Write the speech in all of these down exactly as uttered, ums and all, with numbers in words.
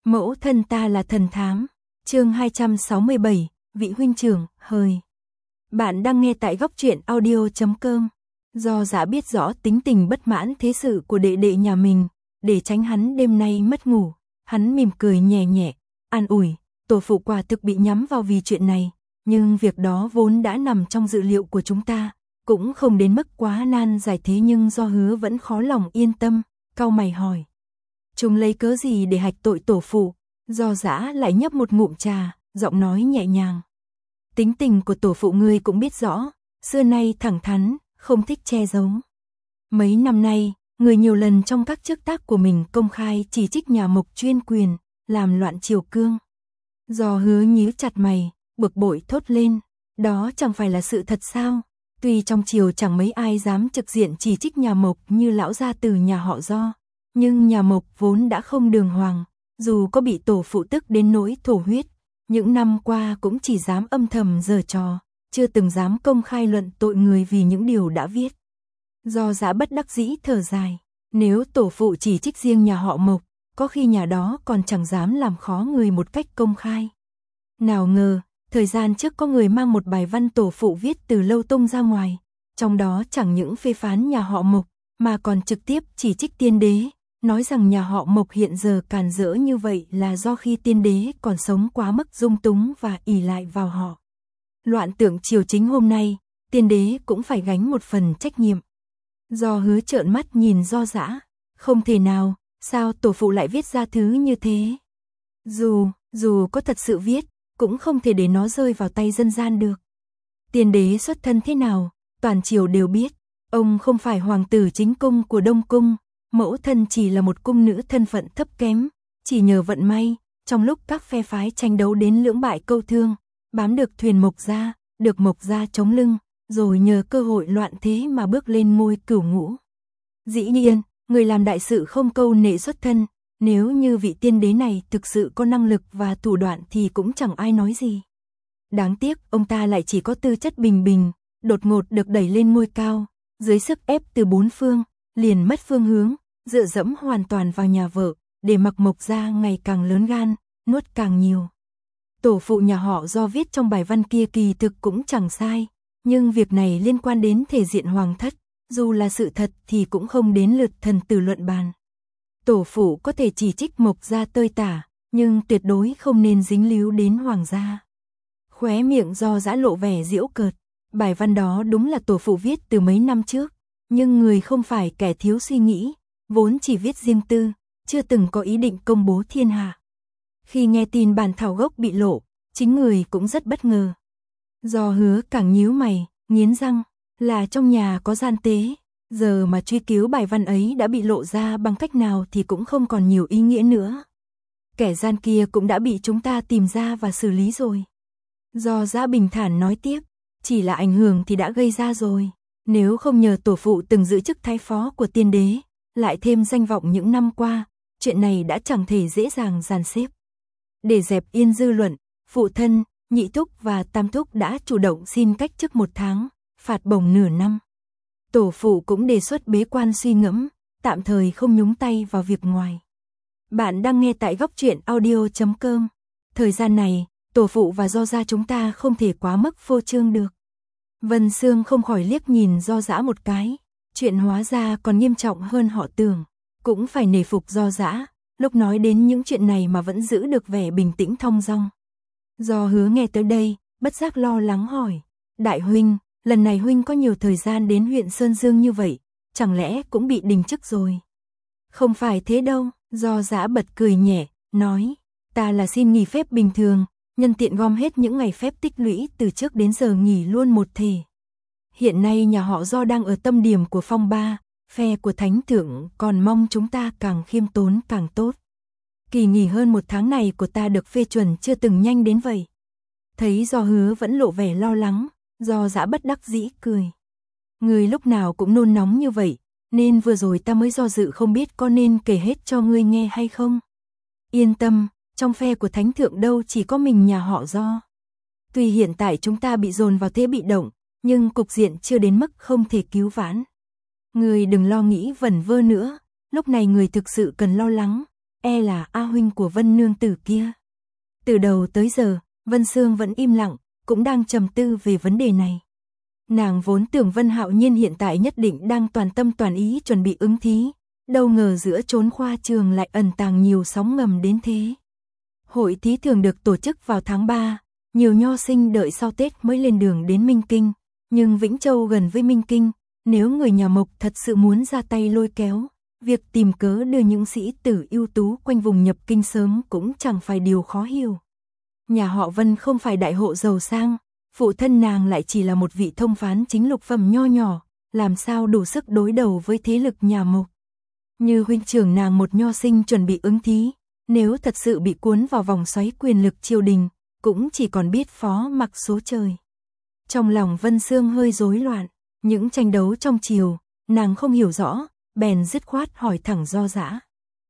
Mẫu thân ta là thần thám. Chương hai trăm sáu mươi bảy, vị huynh trưởng, hời. Bạn đang nghe tại góc truyện audio chấm com. Do Dã biết rõ tính tình bất mãn thế sự của đệ đệ nhà mình, để tránh hắn đêm nay mất ngủ, hắn mỉm cười nhẹ nhẹ, an ủi, tổ phụ quả thực bị nhắm vào vì chuyện này, nhưng việc đó vốn đã nằm trong dự liệu của chúng ta, cũng không đến mức quá nan giải thế, nhưng do Hứa vẫn khó lòng yên tâm, cau mày hỏi. Chúng lấy cớ gì để hạch tội tổ phụ? Do Dã lại nhấp một ngụm trà, giọng nói nhẹ nhàng. Tính tình của tổ phụ ngươi cũng biết rõ, xưa nay thẳng thắn, không thích che giấu. Mấy năm nay, người nhiều lần trong các chức tác của mình công khai chỉ trích nhà Mộc chuyên quyền, làm loạn triều cương. Do Hứa nhíu chặt mày, bực bội thốt lên, đó chẳng phải là sự thật sao? Tuy trong triều chẳng mấy ai dám trực diện chỉ trích nhà Mộc như lão gia từ nhà họ Do, nhưng nhà Mộc vốn đã không đường hoàng, dù có bị tổ phụ tức đến nỗi thổ huyết, những năm qua cũng chỉ dám âm thầm giở trò, chưa từng dám công khai luận tội người vì những điều đã viết. Do Dã bất đắc dĩ thở dài, nếu tổ phụ chỉ trích riêng nhà họ Mộc, có khi nhà đó còn chẳng dám làm khó người một cách công khai. Nào ngờ, thời gian trước có người mang một bài văn tổ phụ viết từ lâu tung ra ngoài, trong đó chẳng những phê phán nhà họ Mộc, mà còn trực tiếp chỉ trích tiên đế, nói rằng nhà họ Mộc hiện giờ càn rỡ như vậy là do khi tiên đế còn sống quá mức dung túng và ỷ lại vào họ. Loạn tượng triều chính hôm nay, tiên đế cũng phải gánh một phần trách nhiệm. Do Hứa trợn mắt nhìn Do Dã, không thể nào, sao tổ phụ lại viết ra thứ như thế? Dù, dù có thật sự viết, cũng không thể để nó rơi vào tay dân gian được. Tiên đế xuất thân thế nào, toàn triều đều biết, ông không phải hoàng tử chính cung của Đông Cung, mẫu thân chỉ là một cung nữ thân phận thấp kém, chỉ nhờ vận may, trong lúc các phe phái tranh đấu đến lưỡng bại câu thương, bám được thuyền Mộc gia, được Mộc gia chống lưng, rồi nhờ cơ hội loạn thế mà bước lên ngôi cửu ngũ. Dĩ nhiên, người làm đại sự không câu nệ xuất thân, nếu như vị tiên đế này thực sự có năng lực và thủ đoạn thì cũng chẳng ai nói gì. Đáng tiếc, ông ta lại chỉ có tư chất bình bình, đột ngột được đẩy lên ngôi cao, dưới sức ép từ bốn phương, liền mất phương hướng, dựa dẫm hoàn toàn vào nhà vợ, để mặc Mộc gia ngày càng lớn gan, nuốt càng nhiều. Tổ phụ nhà họ Do viết trong bài văn kia kỳ thực cũng chẳng sai, nhưng việc này liên quan đến thể diện hoàng thất, dù là sự thật thì cũng không đến lượt thần tử luận bàn. Tổ phụ có thể chỉ trích Mộc gia tơi tả, nhưng tuyệt đối không nên dính líu đến hoàng gia. Khóe miệng Do Dã lộ vẻ giễu cợt, bài văn đó đúng là tổ phụ viết từ mấy năm trước, nhưng người không phải kẻ thiếu suy nghĩ, vốn chỉ viết riêng tư, chưa từng có ý định công bố thiên hạ. Khi nghe tin bản thảo gốc bị lộ, chính người cũng rất bất ngờ. Do Hứa càng nhíu mày, nghiến răng, là trong nhà có gian tế, giờ mà truy cứu bài văn ấy đã bị lộ ra bằng cách nào thì cũng không còn nhiều ý nghĩa nữa. Kẻ gian kia cũng đã bị chúng ta tìm ra và xử lý rồi. Do Dã bình thản nói tiếp, chỉ là ảnh hưởng thì đã gây ra rồi. Nếu không nhờ tổ phụ từng giữ chức thái phó của tiên đế, lại thêm danh vọng những năm qua, chuyện này đã chẳng thể dễ dàng dàn xếp. Để dẹp yên dư luận, phụ thân, nhị thúc và tam thúc đã chủ động xin cách chức một tháng, phạt bổng nửa năm. Tổ phụ cũng đề xuất bế quan suy ngẫm, tạm thời không nhúng tay vào việc ngoài. Bạn đang nghe tại góc truyện audio chấm com. Thời gian này, tổ phụ và Do gia chúng ta không thể quá mức phô trương được. Vân Sương không khỏi liếc nhìn Do Dã một cái, chuyện hóa ra còn nghiêm trọng hơn họ tưởng, cũng phải nể phục Do Dã, lúc nói đến những chuyện này mà vẫn giữ được vẻ bình tĩnh thong dong. Do Hứa nghe tới đây, bất giác lo lắng hỏi, đại huynh, lần này huynh có nhiều thời gian đến huyện Sơn Dương như vậy, chẳng lẽ cũng bị đình chức rồi? Không phải thế đâu, Do Dã bật cười nhẹ, nói, ta là xin nghỉ phép bình thường, nhân tiện gom hết những ngày phép tích lũy từ trước đến giờ nghỉ luôn một thể. Hiện nay nhà họ Do đang ở tâm điểm của phong ba, phe của thánh thượng còn mong chúng ta càng khiêm tốn càng tốt. Kỳ nghỉ hơn một tháng này của ta được phê chuẩn chưa từng nhanh đến vậy. Thấy Do Hứa vẫn lộ vẻ lo lắng, Do Dã bất đắc dĩ cười. Người lúc nào cũng nôn nóng như vậy, nên vừa rồi ta mới do dự không biết có nên kể hết cho ngươi nghe hay không. Yên tâm, trong phe của thánh thượng đâu chỉ có mình nhà họ Do. Tuy hiện tại chúng ta bị dồn vào thế bị động, nhưng cục diện chưa đến mức không thể cứu vãn. Người đừng lo nghĩ vẩn vơ nữa, lúc này người thực sự cần lo lắng, e là A huynh của Vân nương tử kia. Từ đầu tới giờ, Vân Sương vẫn im lặng, cũng đang trầm tư về vấn đề này. Nàng vốn tưởng Vân Hạo Nhiên hiện tại nhất định đang toàn tâm toàn ý chuẩn bị ứng thí, đâu ngờ giữa chốn khoa trường lại ẩn tàng nhiều sóng ngầm đến thế. Hội thí thường được tổ chức vào tháng ba, nhiều nho sinh đợi sau Tết mới lên đường đến Minh Kinh, nhưng Vĩnh Châu gần với Minh Kinh, nếu người nhà Mộc thật sự muốn ra tay lôi kéo, việc tìm cớ đưa những sĩ tử ưu tú quanh vùng nhập kinh sớm cũng chẳng phải điều khó hiểu. Nhà họ Vân không phải đại hộ giàu sang, phụ thân nàng lại chỉ là một vị thông phán chính lục phẩm nho nhỏ, làm sao đủ sức đối đầu với thế lực nhà Mộc. Như huynh trưởng nàng một nho sinh chuẩn bị ứng thí, nếu thật sự bị cuốn vào vòng xoáy quyền lực triều đình, cũng chỉ còn biết phó mặc số trời. Trong lòng Vân Sương hơi rối loạn, những tranh đấu trong triều, nàng không hiểu rõ, bèn dứt khoát hỏi thẳng Do Dã.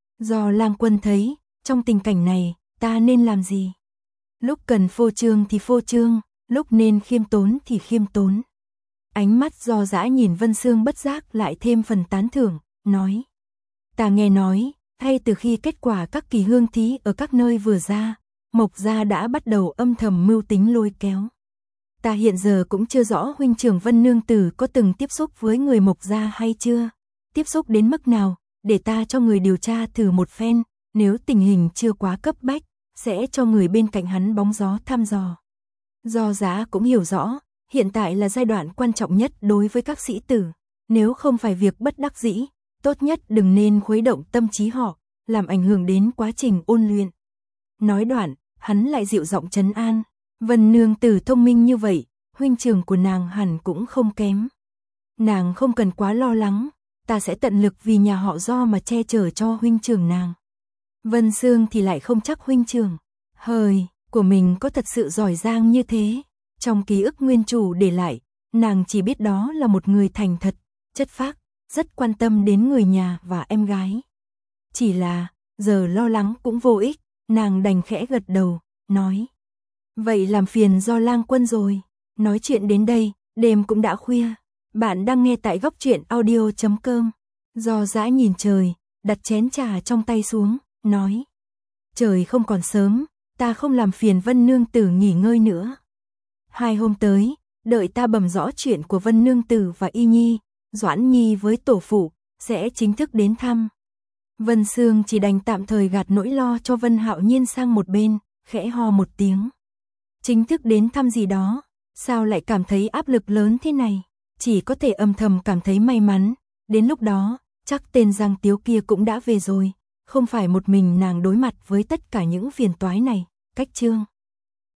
Do Lang Quân thấy, trong tình cảnh này, ta nên làm gì? Lúc cần phô trương thì phô trương, lúc nên khiêm tốn thì khiêm tốn. Ánh mắt Do Dã nhìn Vân Sương bất giác lại thêm phần tán thưởng, nói. Ta nghe nói, hay từ khi kết quả các kỳ hương thí ở các nơi vừa ra, Mộc gia đã bắt đầu âm thầm mưu tính lôi kéo. Ta hiện giờ cũng chưa rõ huynh trưởng Vân nương tử có từng tiếp xúc với người Mộc gia hay chưa, tiếp xúc đến mức nào, để ta cho người điều tra thử một phen, nếu tình hình chưa quá cấp bách, sẽ cho người bên cạnh hắn bóng gió thăm dò. Do Dã cũng hiểu rõ, hiện tại là giai đoạn quan trọng nhất đối với các sĩ tử, nếu không phải việc bất đắc dĩ, tốt nhất đừng nên khuấy động tâm trí họ, làm ảnh hưởng đến quá trình ôn luyện. Nói đoạn, hắn lại dịu giọng trấn an, Vân nương tử thông minh như vậy, huynh trưởng của nàng hẳn cũng không kém. Nàng không cần quá lo lắng, ta sẽ tận lực vì nhà họ Do mà che chở cho huynh trưởng nàng. Vân Sương thì lại không chắc huynh trưởng hời của mình có thật sự giỏi giang như thế. Trong ký ức nguyên chủ để lại, nàng chỉ biết đó là một người thành thật, chất phác, rất quan tâm đến người nhà và em gái. Chỉ là, giờ lo lắng cũng vô ích, nàng đành khẽ gật đầu, nói. Vậy làm phiền Do Lang Quân rồi. Nói chuyện đến đây, đêm cũng đã khuya. Bạn đang nghe tại góc truyện audio chấm com. Do Dã nhìn trời, đặt chén trà trong tay xuống, nói. Trời không còn sớm, ta không làm phiền Vân nương tử nghỉ ngơi nữa. Hai hôm tới, đợi ta bẩm rõ chuyện của Vân nương tử và Y Nhi, Doãn Nhi với tổ phụ, sẽ chính thức đến thăm. Vân Sương chỉ đành tạm thời gạt nỗi lo cho Vân Hạo Nhiên sang một bên, khẽ ho một tiếng. Chính thức đến thăm gì đó, sao lại cảm thấy áp lực lớn thế này, chỉ có thể âm thầm cảm thấy may mắn, đến lúc đó, chắc tên Giang Tiếu kia cũng đã về rồi, không phải một mình nàng đối mặt với tất cả những phiền toái này, cách chương.